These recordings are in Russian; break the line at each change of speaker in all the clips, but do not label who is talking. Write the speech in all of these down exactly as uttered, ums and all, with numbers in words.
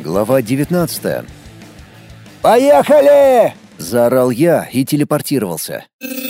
Глава девятнадцатая.
«Поехали!» —
заорал я и телепортировался.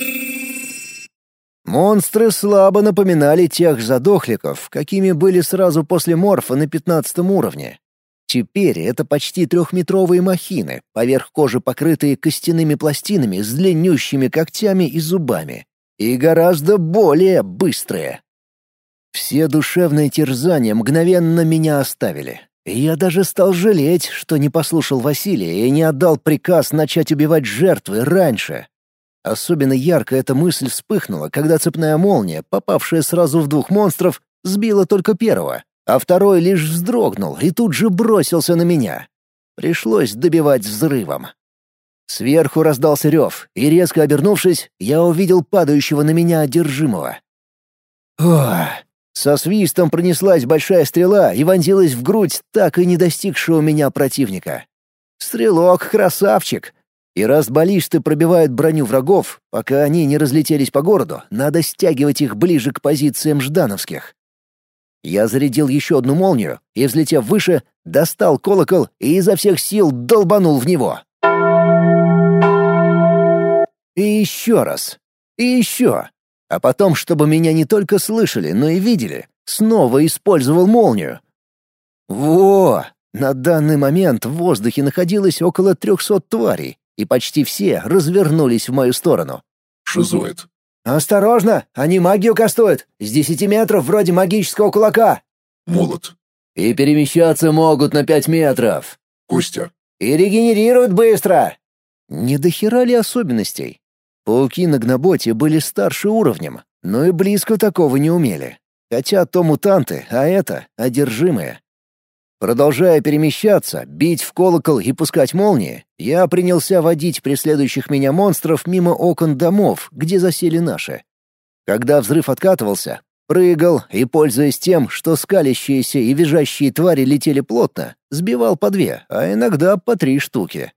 Монстры слабо напоминали тех задохликов, какими были сразу после морфа на пятнадцатом уровне. Теперь это почти трехметровые махины, поверх кожи покрытые костяными пластинами с длиннющими когтями и зубами. И гораздо более быстрые. Все душевные терзания мгновенно меня оставили. И я даже стал жалеть, что не послушал Василия и не отдал приказ начать убивать жертвы раньше. Особенно ярко эта мысль вспыхнула, когда цепная молния, попавшая сразу в двух монстров, сбила только первого, а второй лишь вздрогнул и тут же бросился на меня. Пришлось добивать взрывом. Сверху раздался рев, и, резко обернувшись, я увидел падающего на меня одержимого. Ох! Со свистом пронеслась большая стрела и вонзилась в грудь так и не достигшего меня противника. Стрелок — красавчик! И раз баллисты пробивают броню врагов, пока они не разлетелись по городу, надо стягивать их ближе к позициям ждановских. Я зарядил еще одну молнию и, взлетев выше, достал колокол и изо всех сил долбанул в него. И еще раз. И еще. А потом, чтобы меня не только слышали, но и видели, снова использовал молнию. Во! На данный момент в воздухе находилось около трехсот тварей, и почти все развернулись в мою сторону.
Шизоид.
«Осторожно! Они магию кастуют! С десяти метров вроде магического кулака!»
Молот.
«И перемещаться могут на пять метров!»
Костя.
«И регенерируют быстро!»
Не до хера ли особенностей? Пауки на гноботе были старше уровнем, но и близко такого не умели. Хотя то мутанты, а это — одержимые. Продолжая перемещаться, бить в колокол и пускать молнии, я принялся водить преследующих меня монстров мимо окон домов, где засели наши. Когда взрыв откатывался, прыгал и, пользуясь тем, что скалящиеся и визжащие твари летели плотно, сбивал по две, а иногда по три штуки.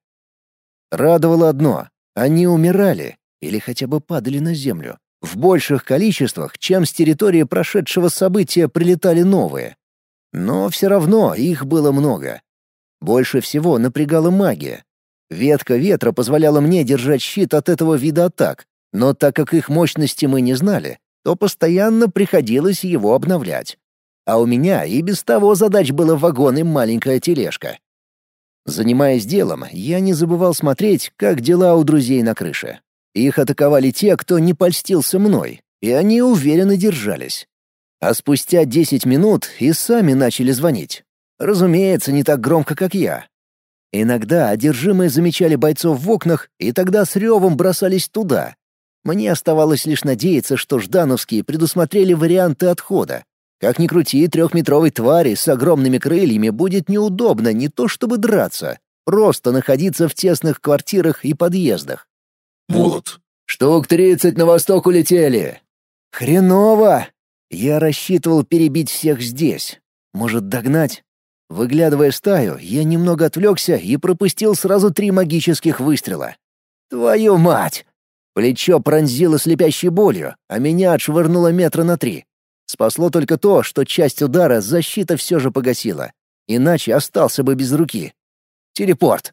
Радовало одно — они умирали или хотя бы падали на землю в больших количествах, чем с территории прошедшего события прилетали новые. Но все равно их было много. Больше всего напрягала магия. Ветка ветра позволяла мне держать щит от этого вида атак, но так как их мощности мы не знали, то постоянно приходилось его обновлять. А у меня и без того задач было вагон и маленькая тележка. Занимаясь делом, я не забывал смотреть, как дела у друзей на крыше. Их атаковали те, кто не польстился мной, и они уверенно держались. А спустя десять минут и сами начали звонить. Разумеется, не так громко, как я. Иногда одержимые замечали бойцов в окнах, и тогда с ревом бросались туда. Мне оставалось лишь надеяться, что ждановские предусмотрели варианты отхода. Как ни крути, трехметровой твари с огромными крыльями будет неудобно не то чтобы драться, просто находиться в тесных квартирах и подъездах.
Молот.
«Штук тридцать на восток улетели!» «Хреново! Я рассчитывал перебить всех здесь. Может, догнать?» Выглядывая стаю, я немного отвлекся и пропустил сразу три магических выстрела. «Твою мать!» Плечо пронзило слепящей болью, а меня отшвырнуло метра на три. Спасло только то, что часть удара защита все же погасила. Иначе остался бы без руки. Телепорт.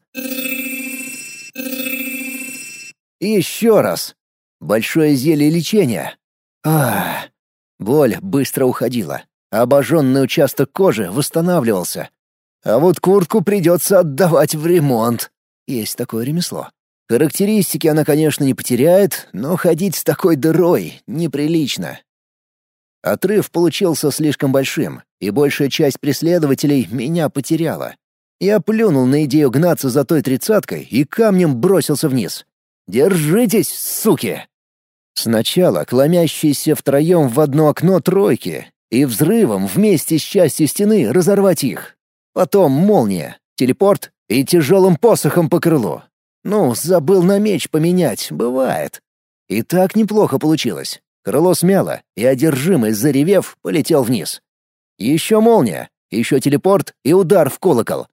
И еще раз. Большое зелье лечения. Ах. Боль быстро уходила. Обожженный участок кожи восстанавливался. А вот куртку придется отдавать в ремонт. Есть такое ремесло. Характеристики она, конечно, не потеряет, но ходить с такой дырой неприлично. Отрыв получился слишком большим, и большая часть преследователей меня потеряла. Я плюнул на идею гнаться за той тридцаткой и камнем бросился вниз. «Держитесь, суки!» Сначала кломящиеся втроем в одно окно тройки, и взрывом вместе с частью стены разорвать их. Потом молния, телепорт и тяжелым посохом по крылу. Ну, забыл на меч поменять, бывает. И так неплохо получилось. Крыло смяло, и одержимый, заревев, полетел вниз. Еще молния, еще телепорт и удар в колокол.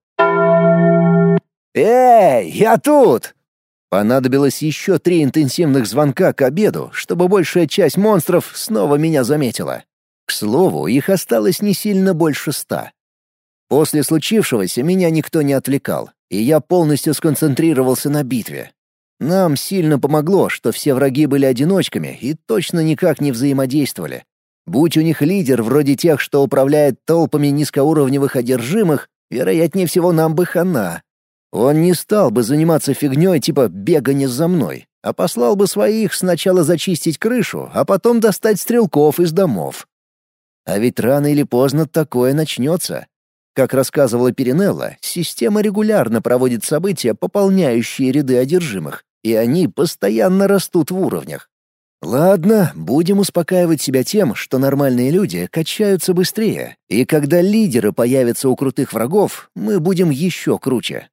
«Эй, я тут!» Понадобилось еще три интенсивных звонка к обеду, чтобы большая часть монстров снова меня заметила. К слову, их осталось не сильно больше ста. После случившегося меня никто не отвлекал, и я полностью сконцентрировался на битве. Нам сильно помогло, что все враги были одиночками и точно никак не взаимодействовали. Будь у них лидер вроде тех, что управляет толпами низкоуровневых одержимых, вероятнее всего нам бы хана. Он не стал бы заниматься фигней типа бегания за мной, а послал бы своих сначала зачистить крышу, а потом достать стрелков из домов. А ведь рано или поздно такое начнется. Как рассказывала Перинелла, система регулярно проводит события, пополняющие ряды одержимых, и они постоянно растут в уровнях. Ладно, будем успокаивать себя тем, что нормальные люди качаются быстрее, и когда лидеры появятся у крутых врагов, мы будем еще круче.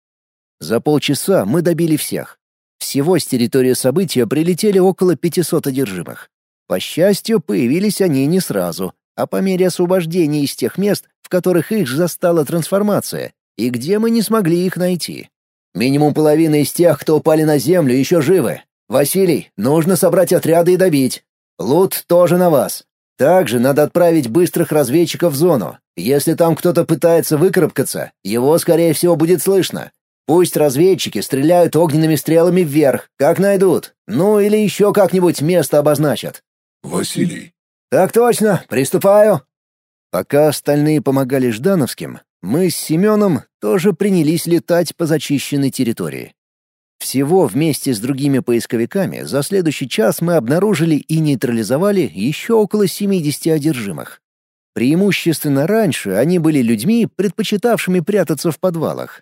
За полчаса мы добили всех. Всего с территории события прилетели около пятисот одержимых. По счастью, появились они не сразу, а по мере освобождения из тех мест, в которых их застала трансформация, и где мы не смогли их найти. Минимум половина из тех, кто упали на землю, еще живы. Василий, нужно собрать отряды и добить. Лут тоже на вас. Также надо отправить быстрых разведчиков в зону. Если там кто-то пытается выкарабкаться, его, скорее всего, будет слышно. Пусть разведчики стреляют огненными стрелами вверх, как найдут. Ну или еще как-нибудь место обозначат.
Василий.
Так точно, приступаю.
Пока остальные помогали ждановским, мы с Семеном тоже принялись летать по зачищенной территории. Всего вместе с другими поисковиками за следующий час мы обнаружили и нейтрализовали еще около семидесяти одержимых. Преимущественно раньше они были людьми, предпочитавшими прятаться в подвалах.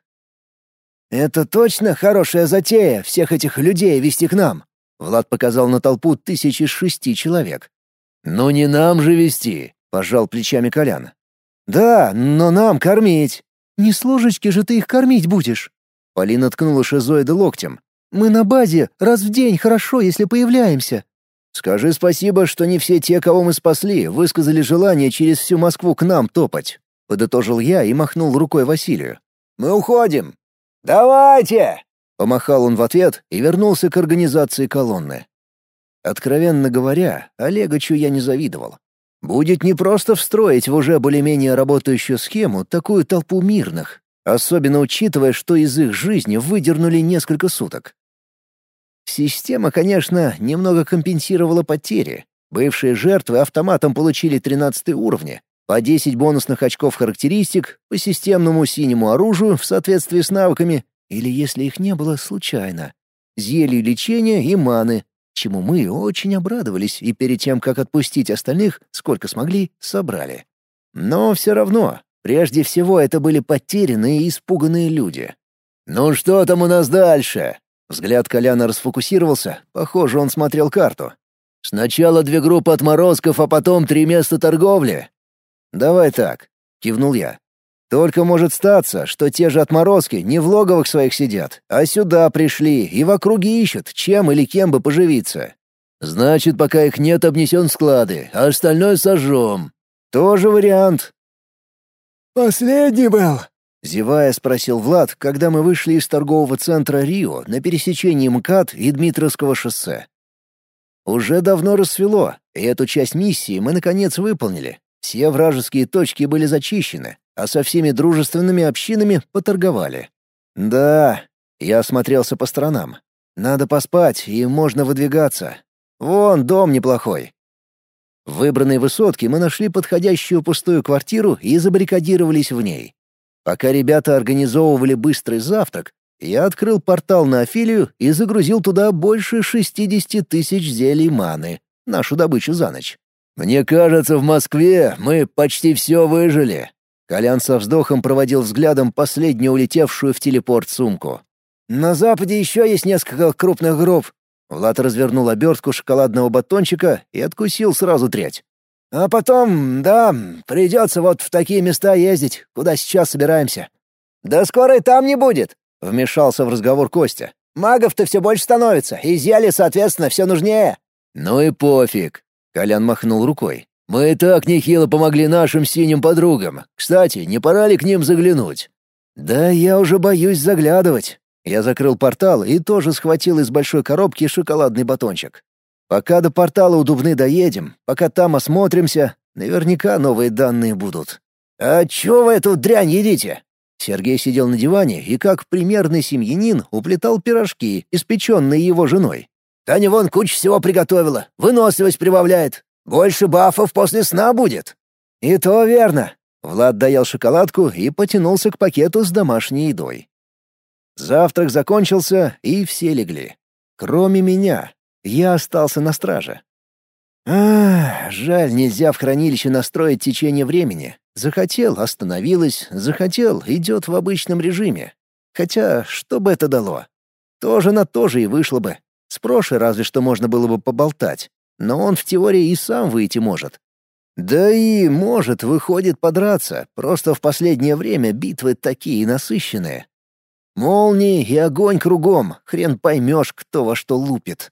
«Это точно хорошая затея всех этих людей вести к нам?»
Влад показал на толпу тысячи шести человек. «Ну не нам же вести», — пожал плечами Колян.
«Да, но нам кормить».
«Не с ложечки же ты их кормить будешь?»
Полина ткнула шизоида локтем.
«Мы на базе раз в день хорошо, если появляемся».
«Скажи спасибо, что не все те, кого мы спасли, высказали желание через всю Москву к нам топать», — подытожил я и махнул рукой Василию.
«Мы уходим». «Давайте!»
— помахал он в ответ и вернулся к организации колонны. Откровенно говоря, Олегачу я не завидовал. Будет непросто встроить в уже более-менее работающую схему такую толпу мирных, особенно учитывая, что из их жизни выдернули несколько суток. Система, конечно, немного компенсировала потери. Бывшие жертвы автоматом получили тринадцатые уровни, по десять бонусных очков характеристик, по системному синему оружию в соответствии с навыками, или, если их не было, случайно, зелий лечения и маны, чему мы очень обрадовались и перед тем, как отпустить остальных, сколько смогли, собрали. Но все равно, прежде всего, это были потерянные и испуганные люди. «Ну что там у нас дальше?» Взгляд Коляна расфокусировался, похоже, он смотрел карту. «Сначала две группы отморозков, а потом три места торговли?» «Давай так», — кивнул я. «Только может статься, что те же отморозки не в логовых своих сидят, а сюда пришли и в округе ищут, чем или кем бы поживиться. Значит, пока их нет, обнесем склады, а остальное сожжем. Тоже вариант».
«Последний был»,
— зевая спросил Влад, когда мы вышли из торгового центра Рио на пересечении МКАД и Дмитровского шоссе. Уже давно рассвело, и эту часть миссии мы наконец выполнили. Все вражеские точки были зачищены, а со всеми дружественными общинами поторговали. Да, я осмотрелся по сторонам. Надо поспать, и можно выдвигаться. Вон дом неплохой. В выбранной высотке мы нашли подходящую пустую квартиру и забаррикадировались в ней. Пока ребята организовывали быстрый завтрак, я открыл портал на Афилию и загрузил туда больше шестидесяти тысяч зелий маны, нашу добычу за ночь. «Мне кажется, в Москве мы почти все выжили». Колян со вздохом проводил взглядом последнюю улетевшую в телепорт сумку.
«На западе еще есть несколько крупных групп».
Влад развернул обертку шоколадного батончика и откусил сразу треть.
«А потом, да, придется вот в такие места ездить, куда сейчас собираемся». «Да скоро и там не будет», — вмешался в разговор Костя. «Магов-то все больше становится, и зелья, соответственно, все нужнее».
«Ну и пофиг», — Колян махнул рукой. «Мы и так нехило помогли нашим синим подругам. Кстати, не пора ли к ним заглянуть?» «Да я уже боюсь заглядывать». Я закрыл портал и тоже схватил из большой коробки шоколадный батончик. Пока до портала у Дубны доедем, пока там осмотримся, наверняка новые данные будут.
«А чё вы эту дрянь едите?»
Сергей сидел на диване и, как примерный семьянин, уплетал пирожки, испеченные его женой.
«Таня вон кучу всего приготовила, выносливость прибавляет. Больше бафов после сна будет».
«И то верно». Влад доел шоколадку и потянулся к пакету с домашней едой. Завтрак закончился, и все легли. Кроме меня. Я остался на страже. Ах, жаль, нельзя в хранилище настроить течение времени. Захотел — остановилась, захотел — идет в обычном режиме. Хотя, что бы это дало? Тоже на то же и вышло бы. С Прошей разве что можно было бы поболтать. Но он в теории и сам выйти может. Да и, может, выходит подраться, просто в последнее время битвы такие насыщенные. Молнии и огонь кругом, хрен поймешь, кто во что лупит.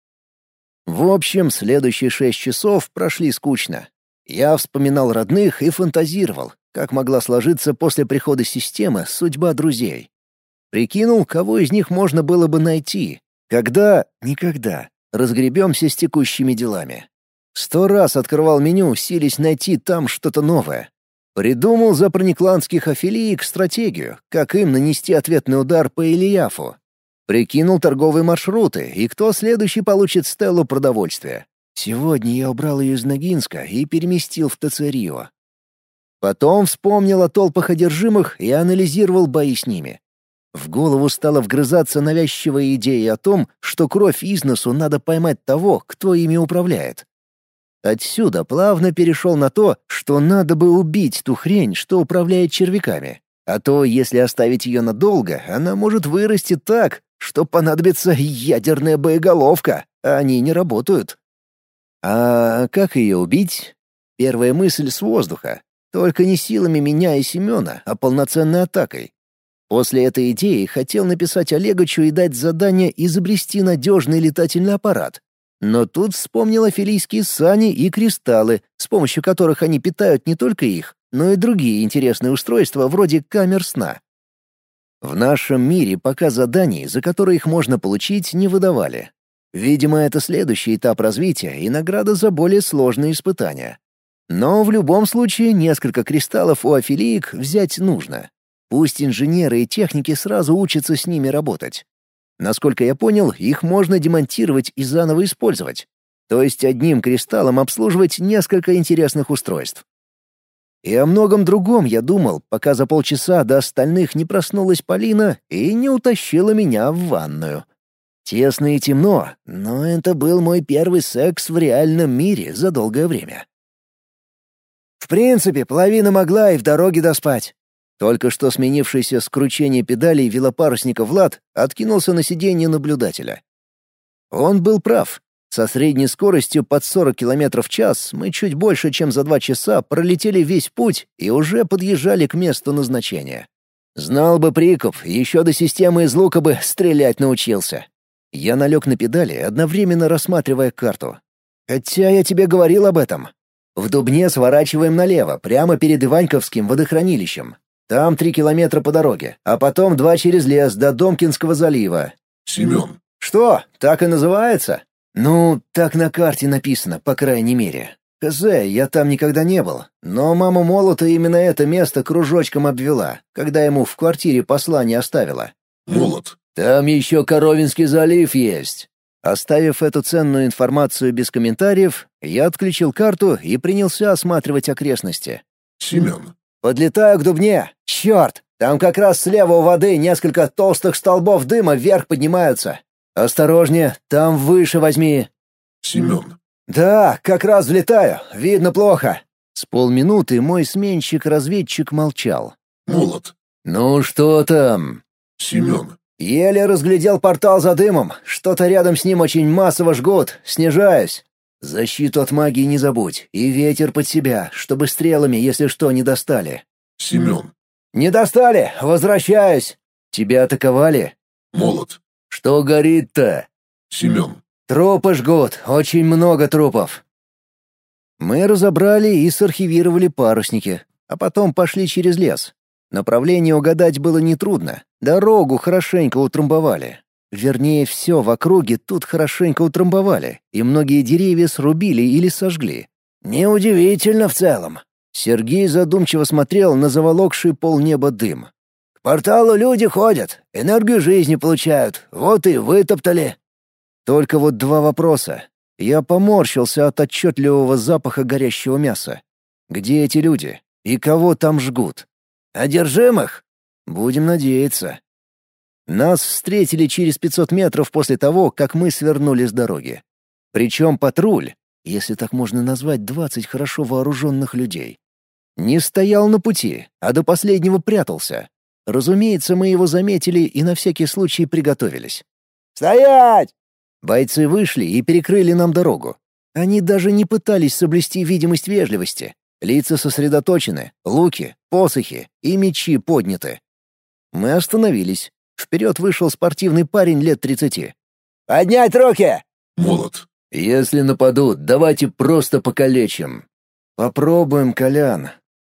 В общем, следующие шесть часов прошли скучно. Я вспоминал родных и фантазировал, как могла сложиться после прихода системы судьба друзей. Прикинул, кого из них можно было бы найти. Когда, никогда, разгребемся с текущими делами. Сто раз открывал меню, силясь найти там что-то новое. Придумал за проникландских афилиек стратегию, как им нанести ответный удар по Ильяфу. Прикинул торговые маршруты и кто следующий получит стеллу продовольствия. Сегодня я убрал ее из Ногинска и переместил в ТЦ Рио. Потом вспомнил о толпах одержимых и анализировал бои с ними. В голову стала вгрызаться навязчивая идея о том, что кровь из носу надо поймать того, кто ими управляет. Отсюда плавно перешел на то, что надо бы убить ту хрень, что управляет червяками. А то, если оставить ее надолго, она может вырасти так, что понадобится ядерная боеголовка, а они не работают. А как ее убить? Первая мысль с воздуха. Только не силами меня и Семена, а полноценной атакой. После этой идеи хотел написать Олегочу и дать задание изобрести надежный летательный аппарат. Но тут вспомнил афилийские сани и кристаллы, с помощью которых они питают не только их, но и другие интересные устройства вроде камер сна. В нашем мире пока заданий, за которые их можно получить, не выдавали. Видимо, это следующий этап развития и награда за более сложные испытания. Но в любом случае несколько кристаллов у афилиек взять нужно. Пусть инженеры и техники сразу учатся с ними работать. Насколько я понял, их можно демонтировать и заново использовать. То есть одним кристаллом обслуживать несколько интересных устройств. И о многом другом я думал, пока за полчаса до остальных не проснулась Полина и не утащила меня в ванную. Тесно и темно, но это был мой первый секс в реальном мире за долгое время. В принципе, половина могла и в дороге доспать. Только что сменившийся с кручения педалей велопарусника Влад откинулся на сиденье наблюдателя. Он был прав. Со средней скоростью под сорок километров в час мы чуть больше, чем за два часа пролетели весь путь и уже подъезжали к месту назначения. Знал бы прикуп, еще до системы из лука бы стрелять научился. Я налег на педали, одновременно рассматривая карту. Хотя я тебе говорил об этом. В Дубне сворачиваем налево, прямо перед Иваньковским водохранилищем. Там три километра по дороге, а потом два через лес до Домкинского залива.
Семен.
Что, так и называется? Ну, так на карте написано, по крайней мере. Хз, я там никогда не был, но мама Молота именно это место кружочком обвела, когда ему в квартире послание оставила.
Молот.
Там еще Коровинский залив есть. Оставив эту ценную информацию без комментариев, я отключил карту и принялся осматривать окрестности.
Семен.
Подлетаю к Дубне. Черт, там как раз слева у воды несколько толстых столбов дыма вверх поднимаются. Осторожнее, там выше возьми.
Семен.
Да, как раз взлетаю, видно плохо. С полминуты мой сменщик-разведчик молчал.
Молот.
Ну что там?
Семен.
Еле разглядел портал за дымом. Что-то рядом с ним очень массово жгут. Снижаюсь. Защиту от магии не забудь. И ветер под себя, чтобы стрелами, если что, не достали.
Семен.
Не достали. Возвращаюсь. Тебя атаковали?
Молот.
Что горит-то?
Семен.
Трупы жгут. Очень много трупов. Мы разобрали и сархивировали парусники, а потом пошли через лес. Направление угадать было нетрудно. Дорогу хорошенько утрамбовали. Вернее, все в округе тут хорошенько утрамбовали, и многие деревья срубили или сожгли. Неудивительно в целом. Сергей задумчиво смотрел на заволокший полнеба дым.
«К порталу люди ходят, энергию жизни получают, вот и вытоптали».
Только вот два вопроса. Я поморщился от отчетливого запаха горящего мяса. Где эти люди? И кого там жгут?
«Одержимых?»
Будем надеяться. Нас встретили через пятьсот метров после того, как мы свернули с дороги. Причем патруль, если так можно назвать двадцать хорошо вооруженных людей, не стоял на пути, а до последнего прятался. Разумеется, мы его заметили и на всякий случай приготовились.
«Стоять!»
Бойцы вышли и перекрыли нам дорогу. Они даже не пытались соблюсти видимость вежливости. Лица сосредоточены, луки, посохи и мечи подняты. Мы остановились. Вперед вышел спортивный парень лет тридцати.
«Поднять руки!»
Молот.
«Если нападут, давайте просто покалечим». «Попробуем, Колян.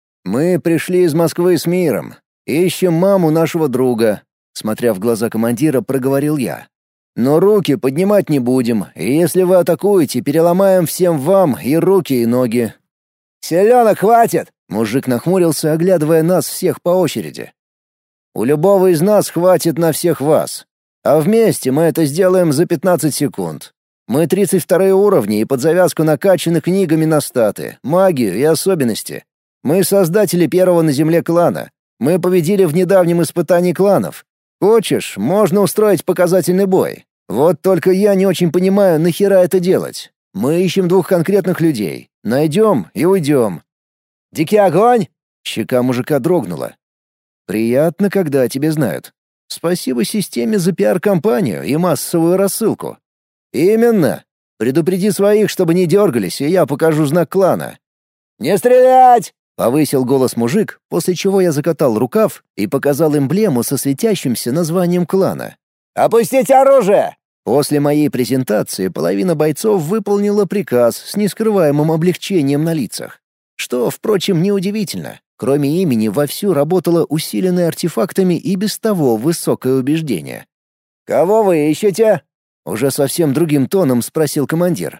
Мы пришли из Москвы с миром. Ищем маму нашего друга», — смотря в глаза командира, проговорил я. «Но руки поднимать не будем, и если вы атакуете, переломаем всем вам и руки, и ноги».
«Селенок хватит!»
— мужик нахмурился, оглядывая нас всех по очереди. «У любого из нас хватит на всех вас. А вместе мы это сделаем за пятнадцать секунд. Мы тридцать вторые уровни и под завязку накачаны книгами на статы, магию и особенности. Мы создатели первого на Земле клана. Мы победили в недавнем испытании кланов. Хочешь, можно устроить показательный бой. Вот только я не очень понимаю, нахера это делать. Мы ищем двух конкретных людей. Найдем и уйдем».
«Дикий огонь!»
Щека мужика дрогнула. «Приятно, когда тебя знают. Спасибо системе за пиар-компанию и массовую рассылку». «Именно. Предупреди своих, чтобы не дергались, и я покажу знак клана».
«Не стрелять!»
— повысил голос мужик, после чего я закатал рукав и показал эмблему со светящимся названием клана.
«Опустить оружие!»
После моей презентации половина бойцов выполнила приказ с нескрываемым облегчением на лицах. Что, впрочем, неудивительно. Кроме имени вовсю работало усиленное артефактами и без того высокое убеждение.
«Кого вы ищете?»
— уже совсем другим тоном спросил командир.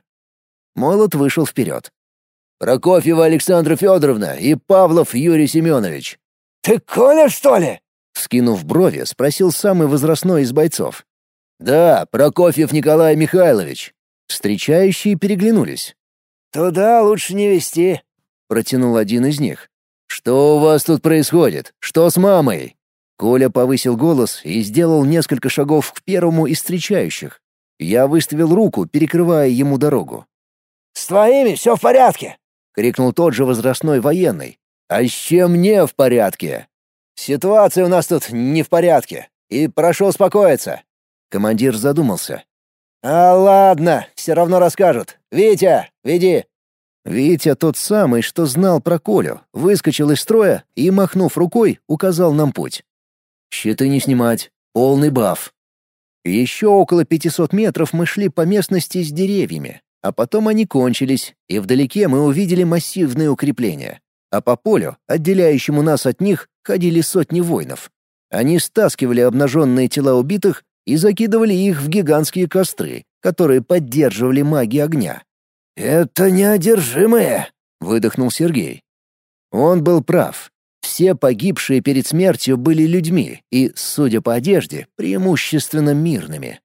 Молот вышел вперед. «Прокофьева Александра Федоровна и Павлов Юрий Семенович».
«Ты Коля, что ли?»
— вскинув брови, спросил самый возрастной из бойцов. «Да, Прокофьев Николай Михайлович». Встречающие переглянулись.
«Туда лучше не вести»,
— протянул один из них. «Что у вас тут происходит? Что с мамой?» Коля повысил голос и сделал несколько шагов к первому из встречающих. Я выставил руку, перекрывая ему дорогу.
«С твоими все в порядке!»
— крикнул тот же возрастной военный. «А с чем не в порядке?»
«Ситуация у нас тут не в порядке, и прошу успокоиться».
Командир задумался.
«А ладно, все равно расскажут. Витя, веди».
Витя, тот самый, что знал про Колю, выскочил из строя и, махнув рукой, указал нам путь. «Щиты не снимать. Полный баф». Еще около пятисот метров мы шли по местности с деревьями, а потом они кончились, и вдалеке мы увидели массивные укрепления. А по полю, отделяющему нас от них, ходили сотни воинов. Они стаскивали обнаженные тела убитых и закидывали их в гигантские костры, которые поддерживали маги огня.
«Это неодержимые!»
— выдохнул Сергей. Он был прав. Все погибшие перед смертью были людьми и, судя по одежде, преимущественно мирными.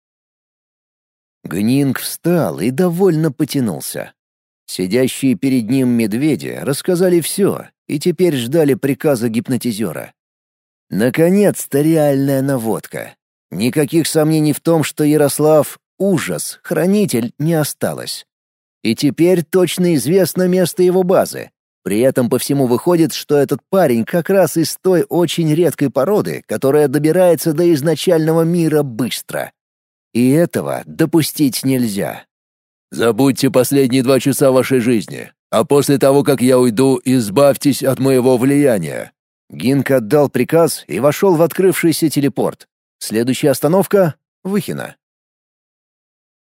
Гнинг встал и довольно потянулся. Сидящие перед ним медведи рассказали все и теперь ждали приказа гипнотизера. Наконец-то реальная наводка. Никаких сомнений в том, что Ярослав — ужас, хранитель, не осталось. И теперь точно известно место его базы. При этом по всему выходит, что этот парень как раз из той очень редкой породы, которая добирается до изначального мира быстро. И этого допустить нельзя.
«Забудьте последние два часа вашей жизни, а после того, как я уйду, избавьтесь от моего влияния».
Гинк отдал приказ и вошел в открывшийся телепорт. Следующая остановка — Выхино.